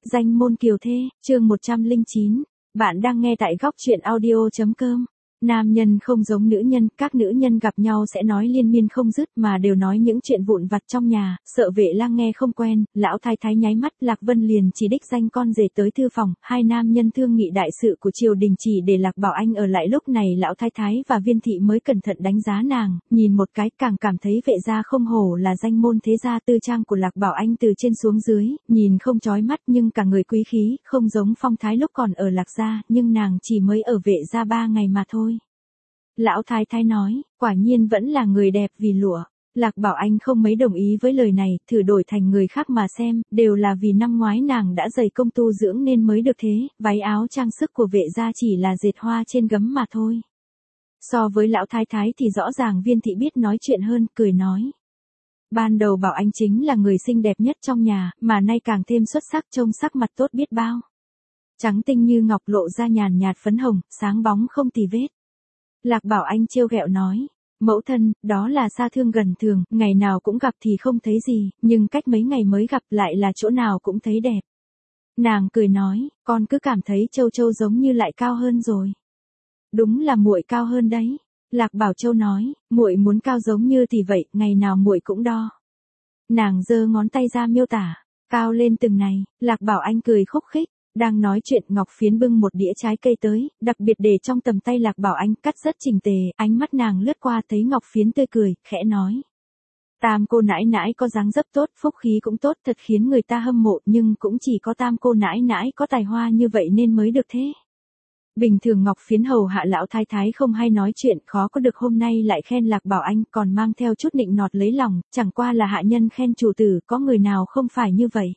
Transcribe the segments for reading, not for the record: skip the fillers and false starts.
Danh môn kiều thê, chương 109. Bạn đang nghe tại góc truyện audio.com. Nam nhân không giống nữ nhân, các nữ nhân gặp nhau sẽ nói liên miên không dứt mà đều nói những chuyện vụn vặt trong nhà, sợ vệ lang nghe không quen, lão thái thái nháy mắt, Lạc Vân liền chỉ đích danh con rể tới thư phòng, hai nam nhân thương nghị đại sự của triều đình chỉ để Lạc Bảo Anh ở lại. Lúc này lão thái thái và Viên thị mới cẩn thận đánh giá nàng, nhìn một cái càng cảm thấy vệ gia không hổ là danh môn thế gia. Tư trang của Lạc Bảo Anh từ trên xuống dưới, nhìn không chói mắt nhưng cả người quý khí, không giống phong thái lúc còn ở Lạc gia, nhưng nàng chỉ mới ở vệ gia 3 ngày mà thôi. Lão thái thái nói, quả nhiên vẫn là người đẹp vì lụa. Lạc Bảo Anh không mấy đồng ý với lời này, thử đổi thành người khác mà xem, đều là vì năm ngoái nàng đã dày công tu dưỡng nên mới được thế, váy áo trang sức của vệ gia chỉ là dệt hoa trên gấm mà thôi. So với lão thái thái thì rõ ràng Viên thị biết nói chuyện hơn, cười nói. Ban đầu Bảo Anh chính là người xinh đẹp nhất trong nhà, mà nay càng thêm xuất sắc, trông sắc mặt tốt biết bao. Trắng tinh như ngọc, lộ ra nhàn nhạt phấn hồng, sáng bóng không tì vết. Lạc Bảo Anh trêu ghẹo nói, mẫu thân, đó là xa thương gần thường, ngày nào cũng gặp thì không thấy gì, nhưng cách mấy ngày mới gặp lại là chỗ nào cũng thấy đẹp. Nàng cười nói, con cứ cảm thấy Châu Châu giống như lại cao hơn rồi. Đúng là muội cao hơn đấy. Lạc Bảo Châu nói, muội muốn cao giống như thì vậy, ngày nào muội cũng đo. Nàng giơ ngón tay ra miêu tả, cao lên từng này. Lạc Bảo Anh cười khúc khích. Đang nói chuyện, Ngọc Phiến bưng một đĩa trái cây tới, đặc biệt để trong tầm tay Lạc Bảo Anh, cắt rất chỉnh tề, ánh mắt nàng lướt qua thấy Ngọc Phiến tươi cười, khẽ nói. Tam cô nãi nãi có dáng dấp tốt, phúc khí cũng tốt, thật khiến người ta hâm mộ, nhưng cũng chỉ có tam cô nãi nãi có tài hoa như vậy nên mới được thế. Bình thường Ngọc Phiến hầu hạ lão thái thái không hay nói chuyện, khó có được hôm nay lại khen Lạc Bảo Anh, còn mang theo chút nịnh nọt lấy lòng, chẳng qua là hạ nhân khen chủ tử, có người nào không phải như vậy.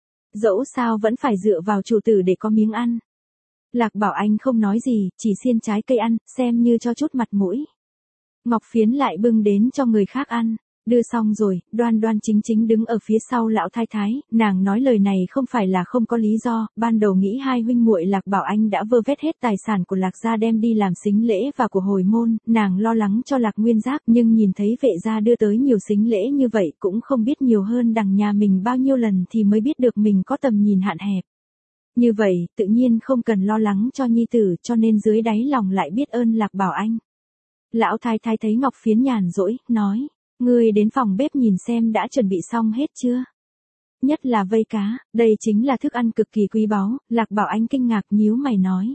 Dẫu sao vẫn phải dựa vào chủ tử để có miếng ăn. Lạc Bảo Anh không nói gì, chỉ xiên trái cây ăn, xem như cho chút mặt mũi. Ngọc Phiến lại bưng đến cho người khác ăn. Đưa xong rồi, đoan đoan chính chính đứng ở phía sau lão thái thái, nàng nói lời này không phải là không có lý do, ban đầu nghĩ hai huynh muội Lạc Bảo Anh đã vơ vét hết tài sản của Lạc gia đem đi làm sính lễ và của hồi môn, nàng lo lắng cho Lạc Nguyên Giác, nhưng nhìn thấy vệ gia đưa tới nhiều sính lễ như vậy cũng không biết nhiều hơn đằng nhà mình bao nhiêu lần thì mới biết được mình có tầm nhìn hạn hẹp. Như vậy, tự nhiên không cần lo lắng cho nhi tử, cho nên dưới đáy lòng lại biết ơn Lạc Bảo Anh. Lão thái thái thấy Ngọc Phiến nhàn rỗi, nói. Ngươi đến phòng bếp nhìn xem đã chuẩn bị xong hết chưa? Nhất là vây cá, đây chính là thức ăn cực kỳ quý báu. Lạc Bảo Anh kinh ngạc nhíu mày nói.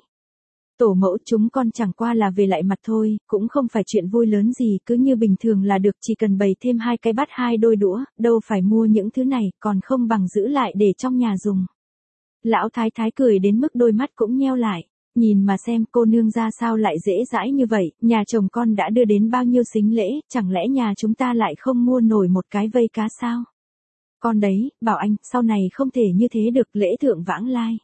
Tổ mẫu, chúng con chẳng qua là về lại mặt thôi, cũng không phải chuyện vui lớn gì, cứ như bình thường là được, chỉ cần bày thêm 2 cái bát 2 đôi đũa, đâu phải mua những thứ này, còn không bằng giữ lại để trong nhà dùng. Lão thái thái cười đến mức đôi mắt cũng nheo lại. Nhìn mà xem cô nương ra sao lại dễ dãi như vậy, nhà chồng con đã đưa đến bao nhiêu sính lễ, chẳng lẽ nhà chúng ta lại không mua nổi một cái vây cá sao? Con đấy, Bảo Anh, sau này không thể như thế được, lễ thượng vãng lai.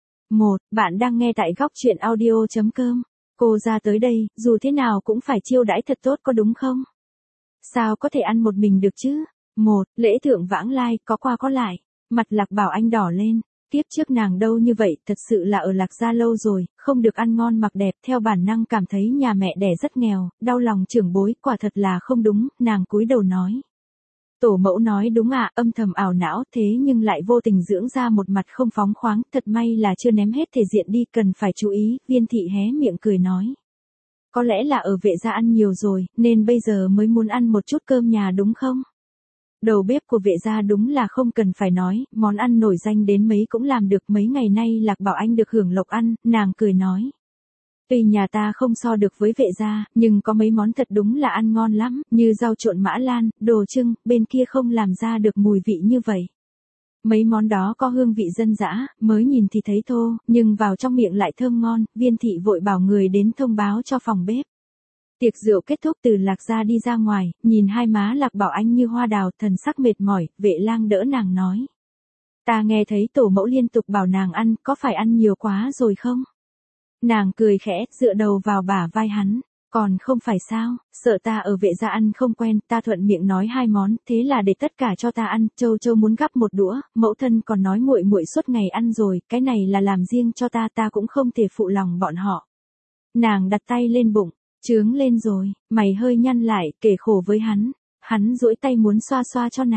Bạn đang nghe tại góc truyện audio.com. Cô ra tới đây, dù thế nào cũng phải chiêu đãi thật tốt có đúng không? Sao có thể ăn một mình được chứ? Lễ thượng vãng lai, có qua có lại. Mặt Lạc Bảo Anh đỏ lên. Tiếp trước nàng đâu như vậy, thật sự là ở Lạc gia lâu rồi, không được ăn ngon mặc đẹp, theo bản năng cảm thấy nhà mẹ đẻ rất nghèo, đau lòng trưởng bối, quả thật là không đúng, nàng cúi đầu nói. Tổ mẫu nói đúng ạ, âm thầm ảo não, thế nhưng lại vô tình dưỡng ra một mặt không phóng khoáng, thật may là chưa ném hết thể diện đi, cần phải chú ý. Viên thị hé miệng cười nói. Có lẽ là ở vệ gia ăn nhiều rồi, nên bây giờ mới muốn ăn một chút cơm nhà đúng không? Đầu bếp của vệ gia đúng là không cần phải nói, món ăn nổi danh đến mấy cũng làm được. Mấy ngày nay Lạc Bảo Anh được hưởng lộc ăn, nàng cười nói. Tuy nhà ta không so được với vệ gia, nhưng có mấy món thật đúng là ăn ngon lắm, như rau trộn mã lan, đồ trưng, bên kia không làm ra được mùi vị như vậy. Mấy món đó có hương vị dân dã, mới nhìn thì thấy thô, nhưng vào trong miệng lại thơm ngon. Viên thị vội bảo người đến thông báo cho phòng bếp. Tiệc rượu kết thúc, từ Lạc gia đi ra ngoài, nhìn hai má Lạc Bảo Anh như hoa đào, thần sắc mệt mỏi, vệ lang đỡ nàng nói. Ta nghe thấy tổ mẫu liên tục bảo nàng ăn, có phải ăn nhiều quá rồi không? Nàng cười khẽ, dựa đầu vào bả vai hắn. Còn không phải sao, sợ ta ở vệ gia ăn không quen, ta thuận miệng nói 2 món, thế là để tất cả cho ta ăn. Châu Châu muốn gắp một đũa, mẫu thân còn nói muội muội suốt ngày ăn rồi, cái này là làm riêng cho ta, ta cũng không thể phụ lòng bọn họ. Nàng đặt tay lên bụng. Chướng lên rồi, mày hơi nhăn lại, kể khổ với hắn. Hắn duỗi tay muốn xoa xoa cho nàng.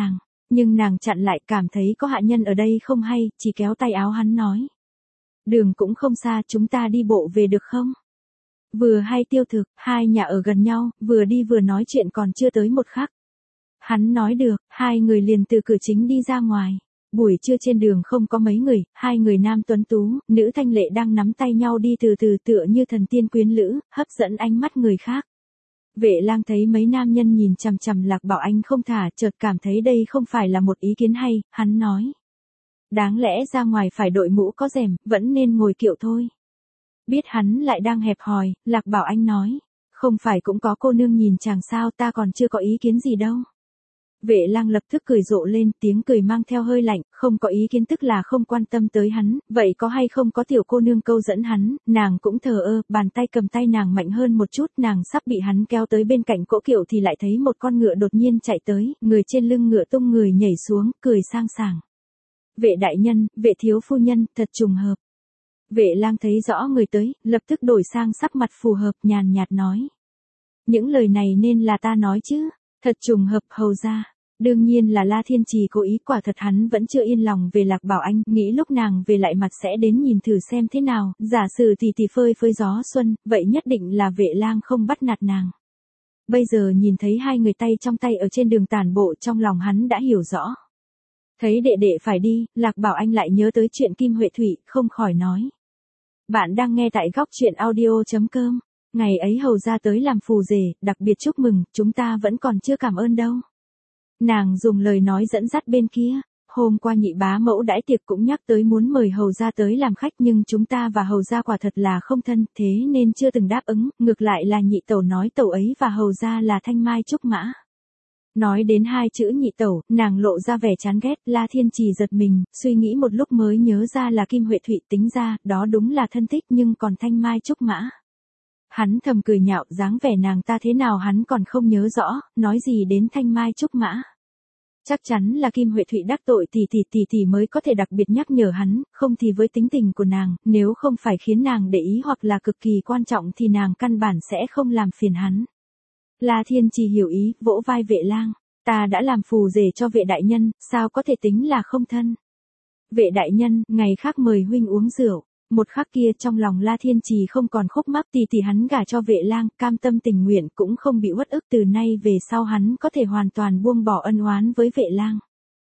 Nhưng nàng chặn lại, cảm thấy có hạ nhân ở đây không hay, chỉ kéo tay áo hắn nói. Đường cũng không xa, chúng ta đi bộ về được không? Vừa hay tiêu thực, hai nhà ở gần nhau, vừa đi vừa nói chuyện còn chưa tới một khắc. Hắn nói được, hai người liền từ cửa chính đi ra ngoài. Buổi trưa trên đường không có mấy người, hai người nam tuấn tú, nữ thanh lệ đang nắm tay nhau đi từ từ tựa như thần tiên quyến lữ, hấp dẫn ánh mắt người khác. Vệ lang thấy mấy nam nhân nhìn chằm chằm Lạc Bảo Anh không thả, chợt cảm thấy đây không phải là một ý kiến hay, hắn nói. Đáng lẽ ra ngoài phải đội mũ có rèm, vẫn nên ngồi kiệu thôi. Biết hắn lại đang hẹp hòi, Lạc Bảo Anh nói. Không phải cũng có cô nương nhìn chàng sao, ta còn chưa có ý kiến gì đâu. Vệ lang lập tức cười rộ lên, tiếng cười mang theo hơi lạnh, không có ý kiến tức là không quan tâm tới hắn, vậy có hay không có tiểu cô nương câu dẫn hắn, nàng cũng thờ ơ, bàn tay cầm tay nàng mạnh hơn một chút, nàng sắp bị hắn kéo tới bên cạnh cỗ kiệu thì lại thấy một con ngựa đột nhiên chạy tới, người trên lưng ngựa tung người nhảy xuống, cười sang sảng. Vệ đại nhân, vệ thiếu phu nhân, thật trùng hợp. Vệ lang thấy rõ người tới, lập tức đổi sang sắc mặt phù hợp, nhàn nhạt nói. Những lời này nên là ta nói chứ, thật trùng hợp hầu ra. Đương nhiên là La Thiên Trì cố ý, quả thật hắn vẫn chưa yên lòng về Lạc Bảo Anh, nghĩ lúc nàng về lại mặt sẽ đến nhìn thử xem thế nào, giả sử tỷ tỷ phơi phới gió xuân, vậy nhất định là Vệ lang không bắt nạt nàng. Bây giờ nhìn thấy hai người tay trong tay ở trên đường tản bộ, trong lòng hắn đã hiểu rõ. Thấy đệ đệ phải đi, Lạc Bảo Anh lại nhớ tới chuyện Kim Huệ Thủy, không khỏi nói. Bạn đang nghe tại góc truyện audio.com. Ngày ấy hầu ra tới làm phù rể, đặc biệt chúc mừng, chúng ta vẫn còn chưa cảm ơn đâu. Nàng dùng lời nói dẫn dắt bên kia. Hôm qua nhị bá mẫu đãi tiệc cũng nhắc tới muốn mời hầu ra tới làm khách, nhưng chúng ta và hầu ra quả thật là không thân, thế nên chưa từng đáp ứng, ngược lại là nhị tẩu nói tẩu ấy và hầu ra là thanh mai trúc mã. Nói đến hai chữ nhị tẩu, nàng lộ ra vẻ chán ghét, La Thiên Trì giật mình, suy nghĩ một lúc mới nhớ ra là Kim Huệ Thụy, tính ra, đó đúng là thân thích, nhưng còn thanh mai trúc mã. Hắn thầm cười nhạo, dáng vẻ nàng ta thế nào hắn còn không nhớ rõ, nói gì đến thanh mai trúc mã. Chắc chắn là Kim Huệ Thụy đắc tội tỷ mới có thể đặc biệt nhắc nhở hắn, không thì với tính tình của nàng, nếu không phải khiến nàng để ý hoặc là cực kỳ quan trọng thì nàng căn bản sẽ không làm phiền hắn. La Thiên Trì hiểu ý, vỗ vai Vệ lang, ta đã làm phù rể cho vệ đại nhân, sao có thể tính là không thân. Vệ đại nhân, ngày khác mời huynh uống rượu. Một khắc kia trong lòng La Thiên Trì không còn khúc mắc, tỷ hắn gả cho Vệ lang, cam tâm tình nguyện cũng không bị uất ức, từ nay về sau hắn có thể hoàn toàn buông bỏ ân oán với Vệ lang.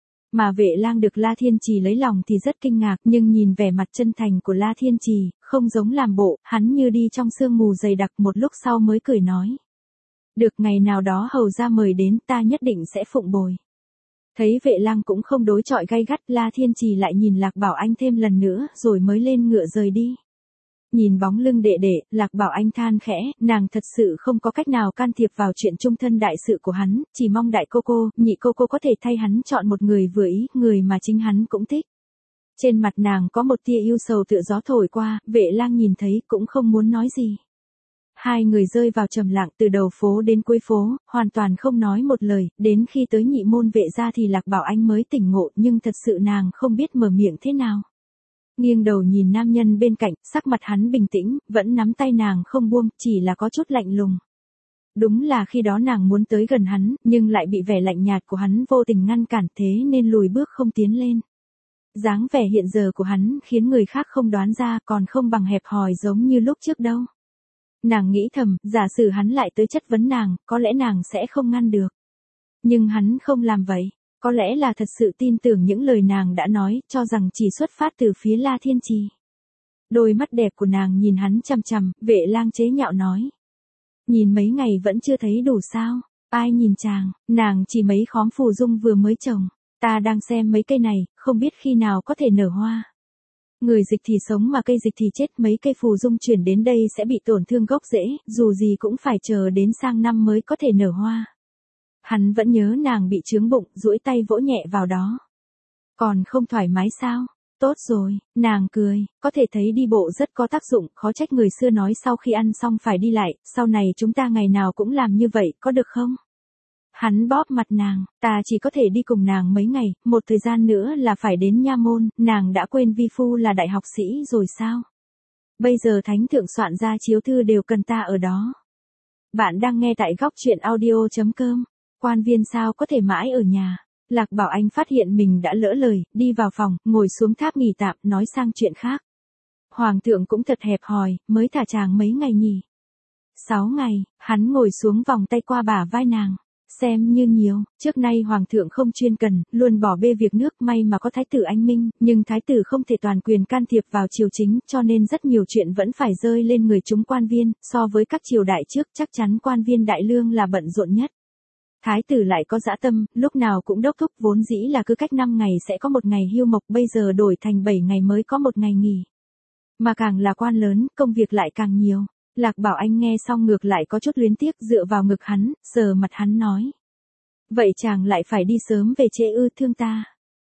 Mà Vệ lang được La Thiên Trì lấy lòng thì rất kinh ngạc, nhưng nhìn vẻ mặt chân thành của La Thiên Trì, không giống làm bộ, hắn như đi trong sương mù dày đặc, một lúc sau mới cười nói. Được, ngày nào đó hầu ra mời đến, ta nhất định sẽ phụng bồi. Thấy Vệ lang cũng không đối chọi gay gắt, La Thiên Trì lại nhìn Lạc Bảo Anh thêm lần nữa, rồi mới lên ngựa rời đi. Nhìn bóng lưng đệ đệ, Lạc Bảo Anh than khẽ, nàng thật sự không có cách nào can thiệp vào chuyện chung thân đại sự của hắn, chỉ mong đại cô cô, nhị cô cô có thể thay hắn chọn một người vừa ý, người mà chính hắn cũng thích. Trên mặt nàng có một tia yêu sầu tựa gió thổi qua, Vệ lang nhìn thấy cũng không muốn nói gì. Hai người rơi vào trầm lặng, từ đầu phố đến cuối phố, hoàn toàn không nói một lời, đến khi tới nhị môn Vệ gia thì Lạc Bảo Anh mới tỉnh ngộ, nhưng thật sự nàng không biết mở miệng thế nào. Nghiêng đầu nhìn nam nhân bên cạnh, sắc mặt hắn bình tĩnh, vẫn nắm tay nàng không buông, chỉ là có chút lạnh lùng. Đúng là khi đó nàng muốn tới gần hắn, nhưng lại bị vẻ lạnh nhạt của hắn vô tình ngăn cản, thế nên lùi bước không tiến lên. Dáng vẻ hiện giờ của hắn khiến người khác không đoán ra, còn không bằng hẹp hòi giống như lúc trước đâu. Nàng nghĩ thầm, giả sử hắn lại tới chất vấn nàng, có lẽ nàng sẽ không ngăn được. Nhưng hắn không làm vậy, có lẽ là thật sự tin tưởng những lời nàng đã nói, cho rằng chỉ xuất phát từ phía La Thiên Trì. Đôi mắt đẹp của nàng nhìn hắn chằm chằm, Vệ lang chế nhạo nói. Nhìn mấy ngày vẫn chưa thấy đủ sao, ai nhìn chàng, nàng chỉ mấy khóm phù dung vừa mới trồng, ta đang xem mấy cây này, không biết khi nào có thể nở hoa. Người dịch thì sống mà cây dịch thì chết, mấy cây phù dung chuyển đến đây sẽ bị tổn thương gốc rễ, dù gì cũng phải chờ đến sang năm mới có thể nở hoa. Hắn vẫn nhớ nàng bị chướng bụng, duỗi tay vỗ nhẹ vào đó. Còn không thoải mái sao? Tốt rồi, nàng cười, có thể thấy đi bộ rất có tác dụng, khó trách người xưa nói sau khi ăn xong phải đi lại, sau này chúng ta ngày nào cũng làm như vậy, có được không? Hắn bóp mặt nàng, ta chỉ có thể đi cùng nàng mấy ngày, một thời gian nữa là phải đến nha môn, nàng đã quên vi phu là đại học sĩ rồi sao? Bây giờ thánh thượng soạn ra chiếu thư đều cần ta ở đó. Bạn đang nghe tại góc truyện audio.com, quan viên sao có thể mãi ở nhà, Lạc Bảo Anh phát hiện mình đã lỡ lời, đi vào phòng, ngồi xuống tháp nghỉ tạm, nói sang chuyện khác. Hoàng thượng cũng thật hẹp hòi, mới thả chàng mấy ngày nhỉ? 6 ngày, hắn ngồi xuống vòng tay qua bả vai nàng. Xem như nhiều, trước nay hoàng thượng không chuyên cần, luôn bỏ bê việc nước, may mà có thái tử anh minh, nhưng thái tử không thể toàn quyền can thiệp vào triều chính, cho nên rất nhiều chuyện vẫn phải rơi lên người chúng quan viên, so với các triều đại trước chắc chắn quan viên đại lương là bận rộn nhất. Thái tử lại có dã tâm, lúc nào cũng đốc thúc, vốn dĩ là cứ cách 5 ngày sẽ có một ngày hưu mộc, bây giờ đổi thành 7 ngày mới có một ngày nghỉ. Mà càng là quan lớn, công việc lại càng nhiều. Lạc Bảo Anh nghe xong ngược lại có chút luyến tiếc, dựa vào ngực hắn, sờ mặt hắn nói. Vậy chàng lại phải đi sớm về trễ ư, thương ta.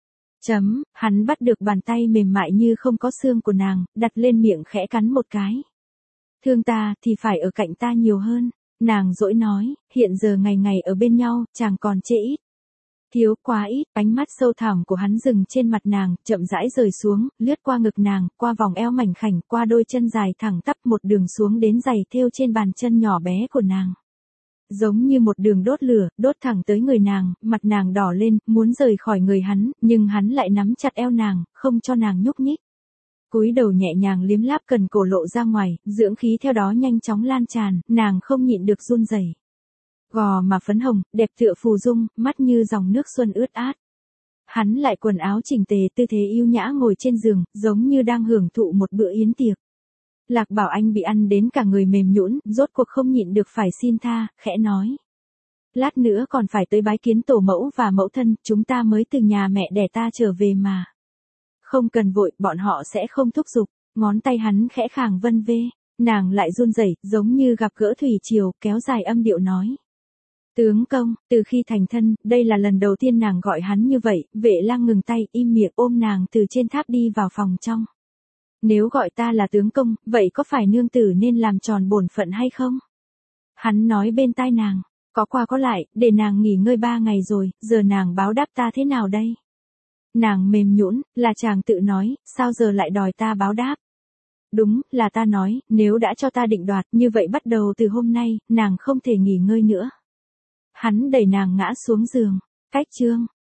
Hắn bắt được bàn tay mềm mại như không có xương của nàng, đặt lên miệng khẽ cắn một cái. Thương ta thì phải ở cạnh ta nhiều hơn. Nàng dỗi nói, hiện giờ ngày ngày ở bên nhau, chàng còn trễ ít. Thiếu quá ít, ánh mắt sâu thẳm của hắn dừng trên mặt nàng, chậm rãi rời xuống, lướt qua ngực nàng, qua vòng eo mảnh khảnh, qua đôi chân dài thẳng tắp một đường xuống đến giày thêu trên bàn chân nhỏ bé của nàng. Giống như một đường đốt lửa, đốt thẳng tới người nàng, mặt nàng đỏ lên, muốn rời khỏi người hắn, nhưng hắn lại nắm chặt eo nàng, không cho nàng nhúc nhích. Cúi đầu nhẹ nhàng liếm láp cần cổ lộ ra ngoài, dưỡng khí theo đó nhanh chóng lan tràn, nàng không nhịn được run rẩy. Gò mà phấn hồng, đẹp tựa phù dung, mắt như dòng nước xuân ướt át. Hắn lại quần áo chỉnh tề, tư thế yêu nhã ngồi trên giường, giống như đang hưởng thụ một bữa yến tiệc. Lạc Bảo Anh bị ăn đến cả người mềm nhũn, rốt cuộc không nhịn được phải xin tha, khẽ nói. Lát nữa còn phải tới bái kiến tổ mẫu và mẫu thân, chúng ta mới từ nhà mẹ đẻ ta trở về mà. Không cần vội, bọn họ sẽ không thúc giục. Ngón tay hắn khẽ khàng vân vê, nàng lại run rẩy, giống như gặp gỡ thủy triều, kéo dài âm điệu nói. Tướng công, từ khi thành thân, đây là lần đầu tiên nàng gọi hắn như vậy, Vệ Lang ngừng tay, im miệng ôm nàng từ trên tháp đi vào phòng trong. Nếu gọi ta là tướng công, vậy có phải nương tử nên làm tròn bổn phận hay không? Hắn nói bên tai nàng, có qua có lại, để nàng nghỉ ngơi 3 ngày rồi, giờ nàng báo đáp ta thế nào đây? Nàng mềm nhũn, là chàng tự nói, sao giờ lại đòi ta báo đáp? Đúng, là ta nói, nếu đã cho ta định đoạt, như vậy bắt đầu từ hôm nay, nàng không thể nghỉ ngơi nữa. Hắn đẩy nàng ngã xuống giường, cách chương.